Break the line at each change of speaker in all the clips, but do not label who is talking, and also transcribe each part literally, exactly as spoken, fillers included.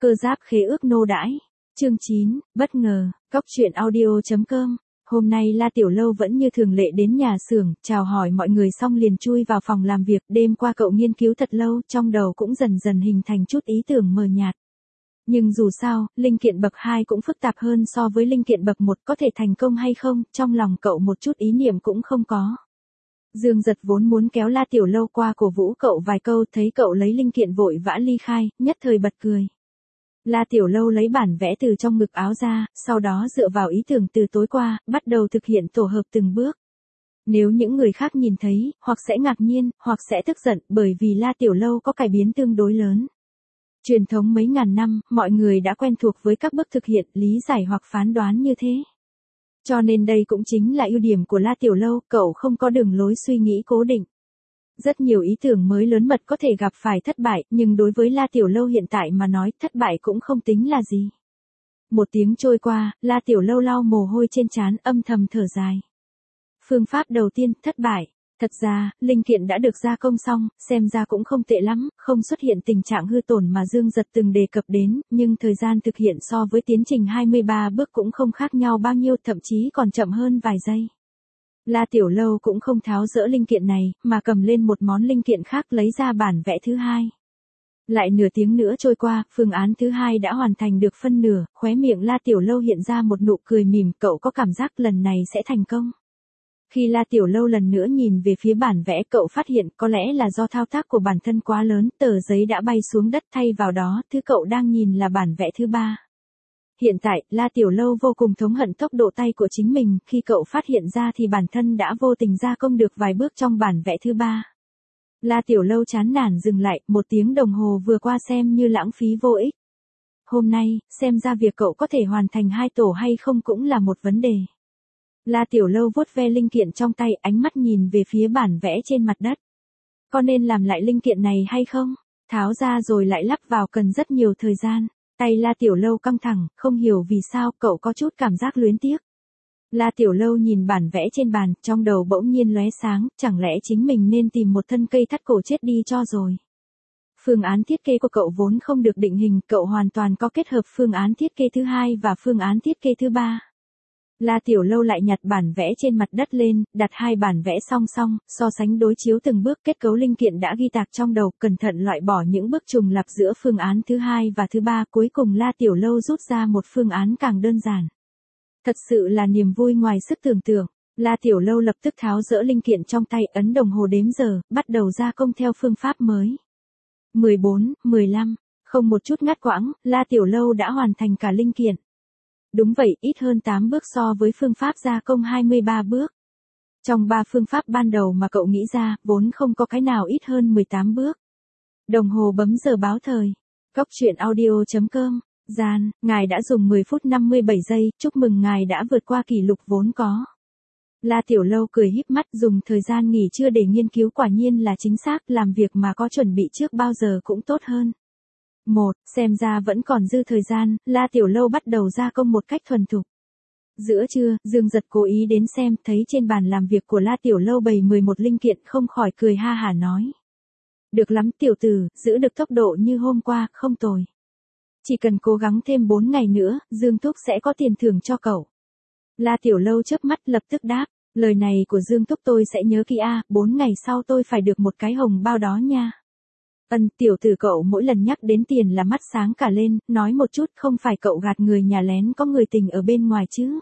Cơ giáp khế ước nô đãi. Chương chín, bất ngờ, Cóc truyện audio chấm com. Hôm nay La Tiểu Lâu vẫn như thường lệ đến nhà xưởng, chào hỏi mọi người xong liền chui vào phòng làm việc. Đêm qua cậu nghiên cứu thật lâu, trong đầu cũng dần dần hình thành chút ý tưởng mờ nhạt. Nhưng dù sao, linh kiện bậc hai cũng phức tạp hơn so với linh kiện bậc một, có thể thành công hay không, trong lòng cậu một chút ý niệm cũng không có. Dương Giật vốn muốn kéo La Tiểu Lâu qua cổ vũ cậu vài câu, thấy cậu lấy linh kiện vội vã ly khai, nhất thời bật cười. La Tiểu Lâu lấy bản vẽ từ trong ngực áo ra, sau đó dựa vào ý tưởng từ tối qua, bắt đầu thực hiện tổ hợp từng bước. Nếu những người khác nhìn thấy, hoặc sẽ ngạc nhiên, hoặc sẽ tức giận, bởi vì La Tiểu Lâu có cải biến tương đối lớn. Truyền thống mấy ngàn năm, mọi người đã quen thuộc với các bước thực hiện, lý giải hoặc phán đoán như thế. Cho nên đây cũng chính là ưu điểm của La Tiểu Lâu, cậu không có đường lối suy nghĩ cố định. Rất nhiều ý tưởng mới lớn mật có thể gặp phải thất bại, nhưng đối với La Tiểu Lâu hiện tại mà nói, thất bại cũng không tính là gì. Một tiếng trôi qua, La Tiểu Lâu lau mồ hôi trên trán, âm thầm thở dài. Phương pháp đầu tiên, thất bại. Thật ra, linh kiện đã được gia công xong, xem ra cũng không tệ lắm, không xuất hiện tình trạng hư tổn mà Dương Giật từng đề cập đến, nhưng thời gian thực hiện so với tiến trình hai mươi ba bước cũng không khác nhau bao nhiêu, thậm chí còn chậm hơn vài giây. La Tiểu Lâu cũng không tháo dỡ linh kiện này, mà cầm lên một món linh kiện khác lấy ra bản vẽ thứ hai. Lại nửa tiếng nữa trôi qua, phương án thứ hai đã hoàn thành được phân nửa, khóe miệng La Tiểu Lâu hiện ra một nụ cười mỉm, cậu có cảm giác lần này sẽ thành công. Khi La Tiểu Lâu lần nữa nhìn về phía bản vẽ, cậu phát hiện có lẽ là do thao tác của bản thân quá lớn, tờ giấy đã bay xuống đất, thay vào đó, thứ cậu đang nhìn là bản vẽ thứ ba. Hiện tại, La Tiểu Lâu vô cùng thống hận tốc độ tay của chính mình, khi cậu phát hiện ra thì bản thân đã vô tình gia công được vài bước trong bản vẽ thứ ba. La Tiểu Lâu chán nản dừng lại, một tiếng đồng hồ vừa qua xem như lãng phí vô ích. Hôm nay, xem ra việc cậu có thể hoàn thành hai tổ hay không cũng là một vấn đề. La Tiểu Lâu vuốt ve linh kiện trong tay, ánh mắt nhìn về phía bản vẽ trên mặt đất. Có nên làm lại linh kiện này hay không? Tháo ra rồi lại lắp vào cần rất nhiều thời gian. Tay La Tiểu Lâu căng thẳng, không hiểu vì sao cậu có chút cảm giác luyến tiếc. La Tiểu Lâu nhìn bản vẽ trên bàn, trong đầu bỗng nhiên lóe sáng, chẳng lẽ chính mình nên tìm một thân cây thắt cổ chết đi cho rồi. Phương án thiết kế của cậu vốn không được định hình, cậu hoàn toàn có kết hợp phương án thiết kế thứ hai và phương án thiết kế thứ ba. La Tiểu Lâu lại nhặt bản vẽ trên mặt đất lên, đặt hai bản vẽ song song, so sánh đối chiếu từng bước, kết cấu linh kiện đã ghi tạc trong đầu, cẩn thận loại bỏ những bước trùng lặp giữa phương án thứ hai và thứ ba, cuối cùng La Tiểu Lâu rút ra một phương án càng đơn giản. Thật sự là niềm vui ngoài sức tưởng tượng. La Tiểu Lâu lập tức tháo dỡ linh kiện trong tay, ấn đồng hồ đếm giờ, bắt đầu gia công theo phương pháp mới. mười bốn, mười lăm, không một chút ngắt quãng, La Tiểu Lâu đã hoàn thành cả linh kiện. Đúng vậy, ít hơn tám bước so với phương pháp gia công hai mươi ba bước. Trong ba phương pháp ban đầu mà cậu nghĩ ra, vốn không có cái nào ít hơn mười tám bước. Đồng hồ bấm giờ báo thời. Cóc truyện audio chấm com. Gian, ngài đã dùng mười phút năm mươi bảy giây, chúc mừng ngài đã vượt qua kỷ lục vốn có. La Tiểu Lâu cười híp mắt, dùng thời gian nghỉ trưa để nghiên cứu, quả nhiên là chính xác, làm việc mà có chuẩn bị trước bao giờ cũng tốt hơn. Một, xem ra vẫn còn dư thời gian, La Tiểu Lâu bắt đầu gia công một cách thuần thục. Giữa trưa, Dương Giật cố ý đến xem, thấy trên bàn làm việc của La Tiểu Lâu bày mười một linh kiện, không khỏi cười ha hả nói. Được lắm tiểu tử, giữ được tốc độ như hôm qua, không tồi. Chỉ cần cố gắng thêm bốn ngày nữa, Dương Thúc sẽ có tiền thưởng cho cậu. La Tiểu Lâu chớp mắt lập tức đáp, lời này của Dương Thúc tôi sẽ nhớ kỹ a, bốn ngày sau tôi phải được một cái hồng bao đó nha. Ân, tiểu tử cậu mỗi lần nhắc đến tiền là mắt sáng cả lên, nói một chút, không phải cậu gạt người nhà lén có người tình ở bên ngoài chứ.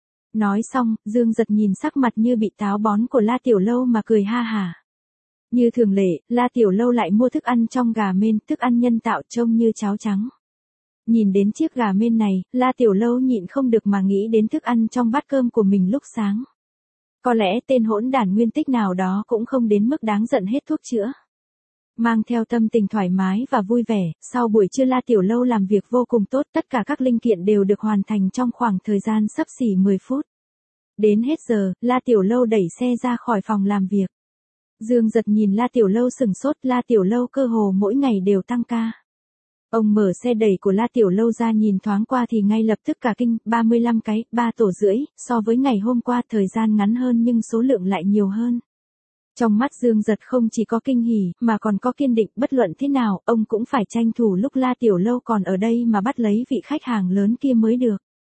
Nói xong, Dương Giật nhìn sắc mặt như bị táo bón của La Tiểu Lâu mà cười ha hả. Như thường lệ, La Tiểu Lâu lại mua thức ăn trong gà mên, thức ăn nhân tạo trông như cháo trắng. Nhìn đến chiếc gà mên này, La Tiểu Lâu nhịn không được mà nghĩ đến thức ăn trong bát cơm của mình lúc sáng. Có lẽ tên hỗn đản nguyên tích nào đó cũng không đến mức đáng giận hết thuốc chữa. Mang theo tâm tình thoải mái và vui vẻ, sau buổi trưa La Tiểu Lâu làm việc vô cùng tốt, tất cả các linh kiện đều được hoàn thành trong khoảng thời gian xấp xỉ mười phút. Đến hết giờ, La Tiểu Lâu đẩy xe ra khỏi phòng làm việc. Dương Giật nhìn La Tiểu Lâu sừng sốt, La Tiểu Lâu cơ hồ mỗi ngày đều tăng ca. Ông mở xe đẩy của La Tiểu Lâu ra nhìn thoáng qua thì ngay lập tức cả kinh, ba mươi lăm cái, ba tổ rưỡi, so với ngày hôm qua thời gian ngắn hơn nhưng số lượng lại nhiều hơn. Trong mắt Dương Giật không chỉ có kinh hỉ, mà còn có kiên định, bất luận thế nào, ông cũng phải tranh thủ lúc La Tiểu Lâu còn ở đây mà bắt lấy vị khách hàng lớn kia mới được.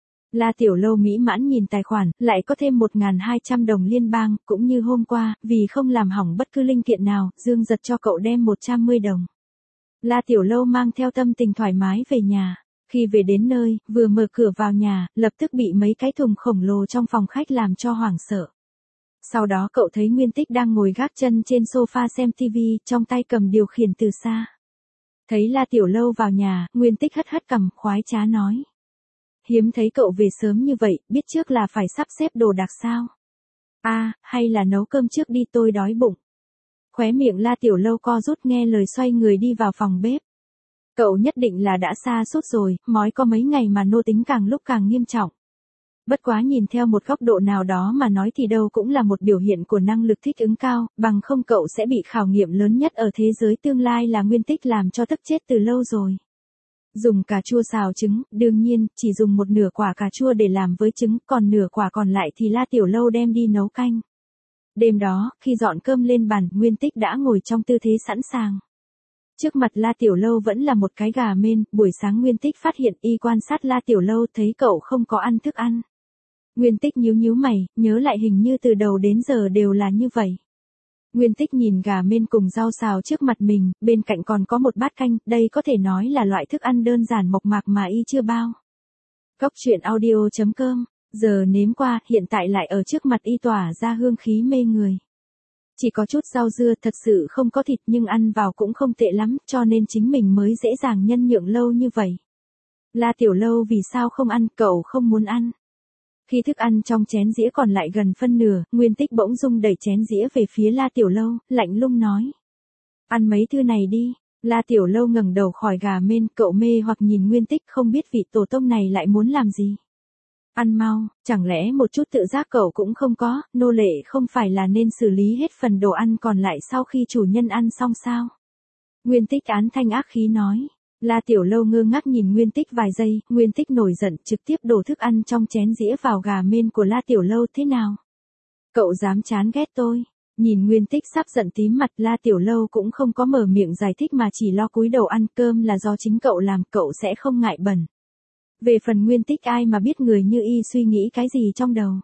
La Tiểu Lâu mỹ mãn nhìn tài khoản, lại có thêm một nghìn hai trăm đồng liên bang, cũng như hôm qua, vì không làm hỏng bất cứ linh kiện nào, Dương Giật cho cậu đem một trăm mươi đồng. La Tiểu Lâu mang theo tâm tình thoải mái về nhà. Khi về đến nơi, vừa mở cửa vào nhà, lập tức bị mấy cái thùng khổng lồ trong phòng khách làm cho hoảng sợ. Sau đó cậu thấy Nguyên Tích đang ngồi gác chân trên sofa xem tivi, trong tay cầm điều khiển từ xa. Thấy La Tiểu Lâu vào nhà, Nguyên Tích hất hất cằm, khoái trá nói. Hiếm thấy cậu về sớm như vậy, biết trước là phải sắp xếp đồ đạc sao? À, hay là nấu cơm trước đi, tôi đói bụng. Khóe miệng La Tiểu Lâu co rút nghe lời, xoay người đi vào phòng bếp. Cậu nhất định là đã xa suốt rồi, mói có mấy ngày mà nô tính càng lúc càng nghiêm trọng. Bất quá nhìn theo một góc độ nào đó mà nói thì đâu cũng là một biểu hiện của năng lực thích ứng cao, bằng không cậu sẽ bị khảo nghiệm lớn nhất ở thế giới tương lai là Nguyên Tích làm cho tức chết từ lâu rồi. Dùng cà chua xào trứng, đương nhiên, chỉ dùng một nửa quả cà chua để làm với trứng, còn nửa quả còn lại thì La Tiểu Lâu đem đi nấu canh. Đêm đó, khi dọn cơm lên bàn, Nguyên Tích đã ngồi trong tư thế sẵn sàng. Trước mặt La Tiểu Lâu vẫn là một cái gà mên, buổi sáng Nguyên Tích phát hiện y quan sát La Tiểu Lâu thấy cậu không có ăn thức ăn. Nguyên Tích nhíu nhíu mày, nhớ lại hình như từ đầu đến giờ đều là như vậy. Nguyên Tích nhìn gà mên cùng rau xào trước mặt mình, bên cạnh còn có một bát canh, đây có thể nói là loại thức ăn đơn giản mộc mạc mà y chưa bao. Cốc truyện audio chấm com, giờ nếm qua, hiện tại lại ở trước mặt y tỏa ra hương khí mê người. Chỉ có chút rau dưa, thật sự không có thịt nhưng ăn vào cũng không tệ lắm, cho nên chính mình mới dễ dàng nhân nhượng lâu như vậy. La Tiểu Lâu vì sao không ăn, cậu không muốn ăn. Khi thức ăn trong chén dĩa còn lại gần phân nửa, Nguyên Tích bỗng dưng đẩy chén dĩa về phía La Tiểu Lâu, lạnh lùng nói. Ăn mấy thứ này đi. La Tiểu Lâu ngẩng đầu khỏi gà mên, cậu mê hoặc nhìn Nguyên Tích, không biết vị tổ tông này lại muốn làm gì. Ăn mau, chẳng lẽ một chút tự giác cậu cũng không có, nô lệ không phải là nên xử lý hết phần đồ ăn còn lại sau khi chủ nhân ăn xong sao? Nguyên Tích án thanh ác khí nói. La Tiểu Lâu ngơ ngác nhìn Nguyên Tích vài giây, Nguyên Tích nổi giận trực tiếp đổ thức ăn trong chén dĩa vào gà mên của La Tiểu Lâu, thế nào? Cậu dám chán ghét tôi? Nhìn Nguyên Tích sắp giận tím mặt, La Tiểu Lâu cũng không có mở miệng giải thích mà chỉ lo cúi đầu ăn, cơm là do chính cậu làm, cậu sẽ không ngại bẩn. Về phần Nguyên Tích ai mà biết người như y suy nghĩ cái gì trong đầu.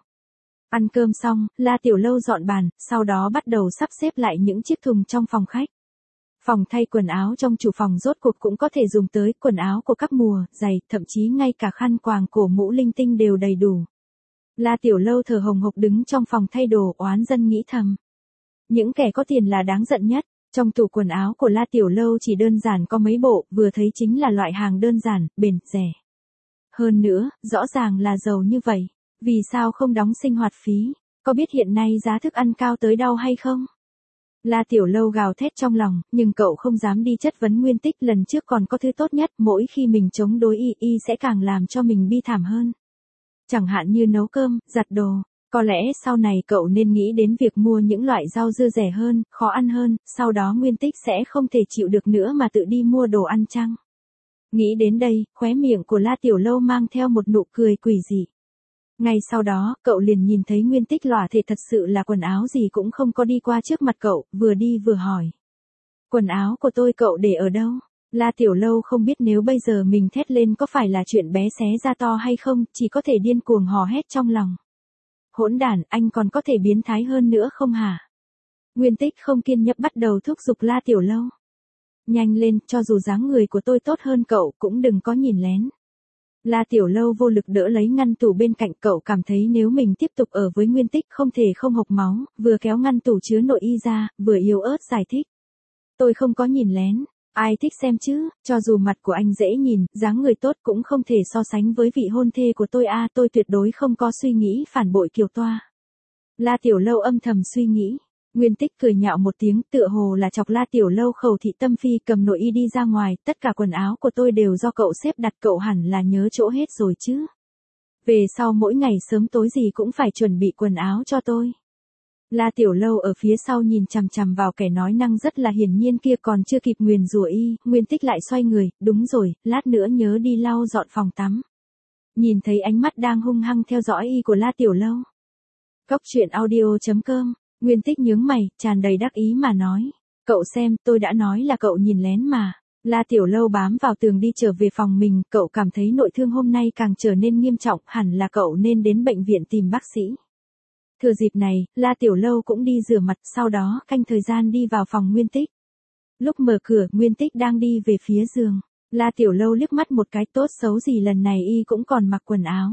Ăn cơm xong, La Tiểu Lâu dọn bàn, sau đó bắt đầu sắp xếp lại những chiếc thùng trong phòng khách. Phòng thay quần áo trong chủ phòng rốt cuộc cũng có thể dùng tới, quần áo của các mùa, giày, thậm chí ngay cả khăn quàng cổ mũ linh tinh đều đầy đủ. La Tiểu Lâu thở hồng hộc đứng trong phòng thay đồ, oán dân nghĩ thầm. Những kẻ có tiền là đáng giận nhất. Trong tủ quần áo của La Tiểu Lâu chỉ đơn giản có mấy bộ, vừa thấy chính là loại hàng đơn giản, bền, rẻ. Hơn nữa, rõ ràng là giàu như vậy. Vì sao không đóng sinh hoạt phí? Có biết hiện nay giá thức ăn cao tới đâu hay không? La Tiểu Lâu gào thét trong lòng, nhưng cậu không dám đi chất vấn Nguyên Tích, lần trước còn có thứ tốt nhất, mỗi khi mình chống đối y, y sẽ càng làm cho mình bi thảm hơn. Chẳng hạn như nấu cơm, giặt đồ. Có lẽ sau này cậu nên nghĩ đến việc mua những loại rau dưa rẻ hơn, khó ăn hơn, sau đó Nguyên Tích sẽ không thể chịu được nữa mà tự đi mua đồ ăn chăng? Nghĩ đến đây, khóe miệng của La Tiểu Lâu mang theo một nụ cười quỷ dị. Ngay sau đó, cậu liền nhìn thấy Nguyên Tích lòa thể thật sự là quần áo gì cũng không có đi qua trước mặt cậu, vừa đi vừa hỏi. Quần áo của tôi cậu để ở đâu? La Tiểu Lâu không biết nếu bây giờ mình thét lên có phải là chuyện bé xé ra to hay không, chỉ có thể điên cuồng hò hét trong lòng. Hỗn đản, anh còn có thể biến thái hơn nữa không hả? Nguyên Tích không kiên nhẫn bắt đầu thúc giục La Tiểu Lâu. Nhanh lên, cho dù dáng người của tôi tốt hơn cậu cũng đừng có nhìn lén. La Tiểu Lâu vô lực đỡ lấy ngăn tủ bên cạnh, cậu cảm thấy nếu mình tiếp tục ở với Nguyên Tích không thể không hộc máu, vừa kéo ngăn tủ chứa nội y ra, vừa yếu ớt giải thích. Tôi không có nhìn lén, ai thích xem chứ, cho dù mặt của anh dễ nhìn, dáng người tốt cũng không thể so sánh với vị hôn thê của tôi a, à, tôi tuyệt đối không có suy nghĩ phản bội Kiều Toa. La Tiểu Lâu âm thầm suy nghĩ. Nguyên Tích cười nhạo một tiếng, tựa hồ là chọc La Tiểu Lâu khẩu thị tâm phi, cầm nội y đi ra ngoài, tất cả quần áo của tôi đều do cậu xếp đặt, cậu hẳn là nhớ chỗ hết rồi chứ. Về sau mỗi ngày sớm tối gì cũng phải chuẩn bị quần áo cho tôi. La Tiểu Lâu ở phía sau nhìn chằm chằm vào kẻ nói năng rất là hiển nhiên kia, còn chưa kịp nguyền rủa y, Nguyên Tích lại xoay người, đúng rồi, lát nữa nhớ đi lau dọn phòng tắm. Nhìn thấy ánh mắt đang hung hăng theo dõi y của La Tiểu Lâu. Cốc truyện audio chấm com Nguyên Tích nhướng mày, tràn đầy đắc ý mà nói. Cậu xem, tôi đã nói là cậu nhìn lén mà. La Tiểu Lâu bám vào tường đi trở về phòng mình, cậu cảm thấy nội thương hôm nay càng trở nên nghiêm trọng, hẳn là cậu nên đến bệnh viện tìm bác sĩ. Thừa dịp này, La Tiểu Lâu cũng đi rửa mặt, sau đó canh thời gian đi vào phòng Nguyên Tích. Lúc mở cửa, Nguyên Tích đang đi về phía giường. La Tiểu Lâu liếc mắt một cái, tốt xấu gì lần này y cũng còn mặc quần áo.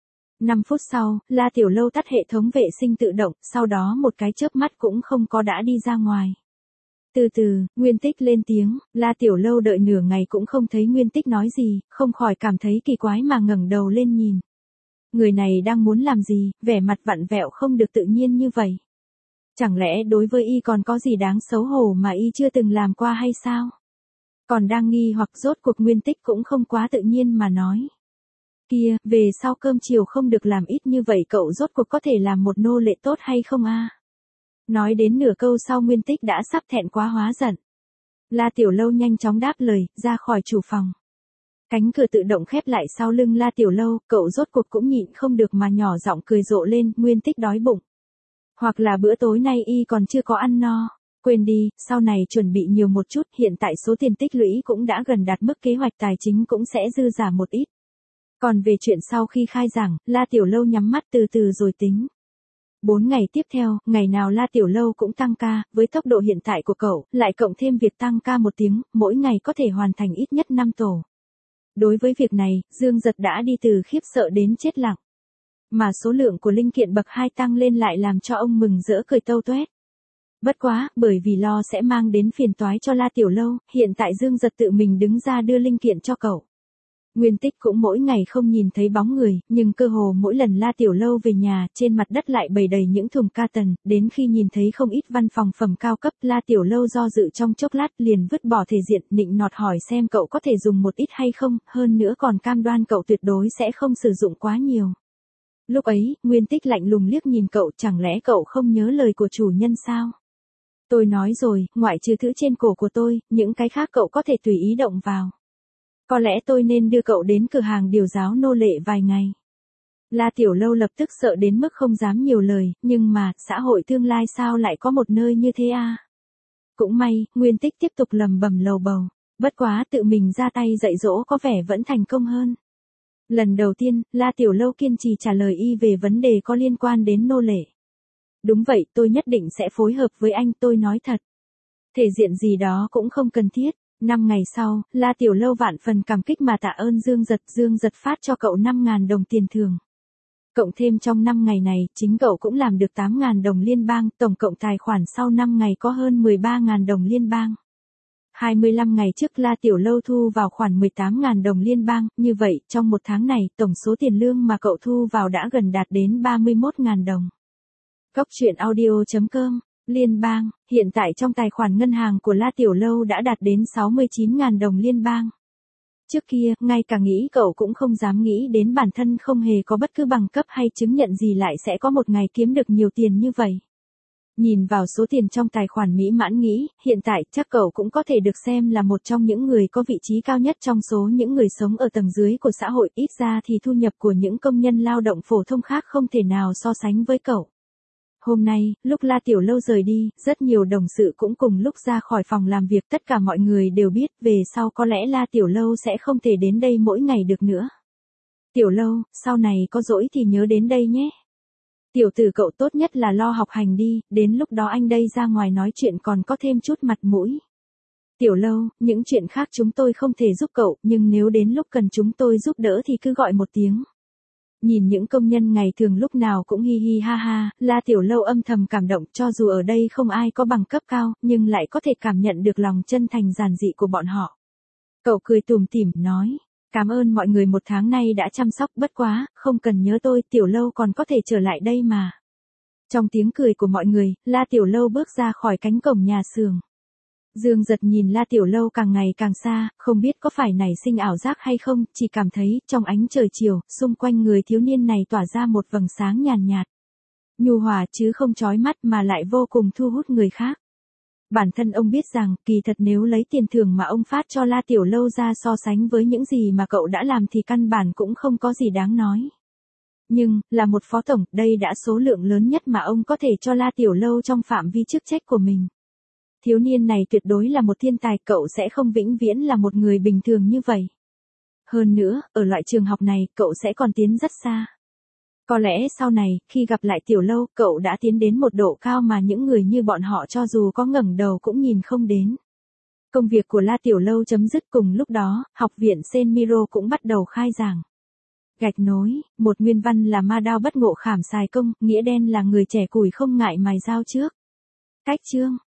năm phút sau, La Tiểu Lâu tắt hệ thống vệ sinh tự động, sau đó một cái chớp mắt cũng không có đã đi ra ngoài. Từ từ, Nguyên Tích lên tiếng, La Tiểu Lâu đợi nửa ngày cũng không thấy Nguyên Tích nói gì, không khỏi cảm thấy kỳ quái mà ngẩng đầu lên nhìn. Người này đang muốn làm gì, vẻ mặt vặn vẹo không được tự nhiên như vậy. Chẳng lẽ đối với y còn có gì đáng xấu hổ mà y chưa từng làm qua hay sao? Còn đang nghi hoặc rốt cuộc Nguyên Tích cũng không quá tự nhiên mà nói. Kia, về sau cơm chiều không được làm ít như vậy cậu rốt cuộc có thể làm một nô lệ tốt hay không a? Nói đến nửa câu sau Nguyên Tích đã sắp thẹn quá hóa giận. La Tiểu Lâu nhanh chóng đáp lời, ra khỏi chủ phòng. Cánh cửa tự động khép lại sau lưng La Tiểu Lâu, cậu rốt cuộc cũng nhịn không được mà nhỏ giọng cười rộ lên, Nguyên Tích đói bụng. Hoặc là bữa tối nay y còn chưa có ăn no. Quên đi, sau này chuẩn bị nhiều một chút, hiện tại số tiền tích lũy cũng đã gần đạt mức kế hoạch tài chính cũng sẽ dư giả một ít. Còn về chuyện sau khi khai giảng, La Tiểu Lâu nhắm mắt từ từ rồi tính. Bốn ngày tiếp theo, ngày nào La Tiểu Lâu cũng tăng ca, với tốc độ hiện tại của cậu, lại cộng thêm việc tăng ca một tiếng, mỗi ngày có thể hoàn thành ít nhất năm tổ. Đối với việc này, Dương Giật đã đi từ khiếp sợ đến chết lặng. Mà số lượng của linh kiện bậc hai tăng lên lại làm cho ông mừng rỡ cười tâu tuét. Bất quá, bởi vì lo sẽ mang đến phiền toái cho La Tiểu Lâu, hiện tại Dương Giật tự mình đứng ra đưa linh kiện cho cậu. Nguyên Tích cũng mỗi ngày không nhìn thấy bóng người, nhưng cơ hồ mỗi lần La Tiểu Lâu về nhà, trên mặt đất lại bày đầy những thùng ca tần, đến khi nhìn thấy không ít văn phòng phẩm cao cấp, La Tiểu Lâu do dự trong chốc lát liền vứt bỏ thể diện, nịnh nọt hỏi xem cậu có thể dùng một ít hay không, hơn nữa còn cam đoan cậu tuyệt đối sẽ không sử dụng quá nhiều. Lúc ấy, Nguyên Tích lạnh lùng liếc nhìn cậu, chẳng lẽ cậu không nhớ lời của chủ nhân sao? Tôi nói rồi, ngoại trừ thứ trên cổ của tôi, những cái khác cậu có thể tùy ý động vào. Có lẽ tôi nên đưa cậu đến cửa hàng điều giáo nô lệ vài ngày. La Tiểu Lâu lập tức sợ đến mức không dám nhiều lời, nhưng mà, xã hội tương lai sao lại có một nơi như thế à? Cũng may, Nguyên Tích tiếp tục lầm bầm lầu bầu. Bất quá tự mình ra tay dạy dỗ có vẻ vẫn thành công hơn. Lần đầu tiên, La Tiểu Lâu kiên trì trả lời y về vấn đề có liên quan đến nô lệ. Đúng vậy, tôi nhất định sẽ phối hợp với anh, tôi nói thật. Thể diện gì đó cũng không cần thiết. Năm ngày sau, La Tiểu Lâu vạn phần cảm kích mà tạ ơn Dương Giật, Dương Giật phát cho cậu năm nghìn đồng tiền thưởng. Cộng thêm trong năm ngày này, chính cậu cũng làm được tám nghìn đồng liên bang, tổng cộng tài khoản sau năm ngày có hơn mười ba nghìn đồng liên bang. hai mươi lăm ngày trước La Tiểu Lâu thu vào khoản mười tám nghìn đồng liên bang, như vậy, trong một tháng này, tổng số tiền lương mà cậu thu vào đã gần đạt đến ba mươi mốt nghìn đồng. Góc truyện audio chấm com Liên bang, hiện tại trong tài khoản ngân hàng của La Tiểu Lâu đã đạt đến sáu mươi chín nghìn đồng liên bang. Trước kia, ngay cả nghĩ cậu cũng không dám nghĩ đến bản thân không hề có bất cứ bằng cấp hay chứng nhận gì lại sẽ có một ngày kiếm được nhiều tiền như vậy. Nhìn vào số tiền trong tài khoản mỹ mãn nghĩ, hiện tại chắc cậu cũng có thể được xem là một trong những người có vị trí cao nhất trong số những người sống ở tầng dưới của xã hội, ít ra thì thu nhập của những công nhân lao động phổ thông khác không thể nào so sánh với cậu. Hôm nay, lúc La Tiểu Lâu rời đi, rất nhiều đồng sự cũng cùng lúc ra khỏi phòng làm việc, tất cả mọi người đều biết, về sau có lẽ La Tiểu Lâu sẽ không thể đến đây mỗi ngày được nữa. Tiểu Lâu, sau này có rỗi thì nhớ đến đây nhé. Tiểu tử cậu tốt nhất là lo học hành đi, đến lúc đó anh đây ra ngoài nói chuyện còn có thêm chút mặt mũi. Tiểu Lâu, những chuyện khác chúng tôi không thể giúp cậu, nhưng nếu đến lúc cần chúng tôi giúp đỡ thì cứ gọi một tiếng. Nhìn những công nhân ngày thường lúc nào cũng hi hi ha ha, La Tiểu Lâu âm thầm cảm động, cho dù ở đây không ai có bằng cấp cao, nhưng lại có thể cảm nhận được lòng chân thành giản dị của bọn họ. Cậu cười tủm tỉm nói, cảm ơn mọi người một tháng nay đã chăm sóc, bất quá, không cần nhớ tôi, Tiểu Lâu còn có thể trở lại đây mà. Trong tiếng cười của mọi người, La Tiểu Lâu bước ra khỏi cánh cổng nhà xưởng. Dương Giật nhìn La Tiểu Lâu càng ngày càng xa, không biết có phải nảy sinh ảo giác hay không, chỉ cảm thấy, trong ánh trời chiều, xung quanh người thiếu niên này tỏa ra một vầng sáng nhàn nhạt. Nhu hòa chứ không chói mắt mà lại vô cùng thu hút người khác. Bản thân ông biết rằng, kỳ thật nếu lấy tiền thưởng mà ông phát cho La Tiểu Lâu ra so sánh với những gì mà cậu đã làm thì căn bản cũng không có gì đáng nói. Nhưng, là một phó tổng, đây đã số lượng lớn nhất mà ông có thể cho La Tiểu Lâu trong phạm vi chức trách của mình. Thiếu niên này tuyệt đối là một thiên tài, cậu sẽ không vĩnh viễn là một người bình thường như vậy. Hơn nữa, ở loại trường học này, cậu sẽ còn tiến rất xa. Có lẽ sau này, khi gặp lại Tiểu Lâu, cậu đã tiến đến một độ cao mà những người như bọn họ cho dù có ngẩng đầu cũng nhìn không đến. Công việc của La Tiểu Lâu chấm dứt cùng lúc đó, học viện Senmiro cũng bắt đầu khai giảng. Gạch nối, một nguyên văn là ma đao bất ngộ khảm xài công, nghĩa đen là người trẻ củi không ngại mài dao trước. Cách chương,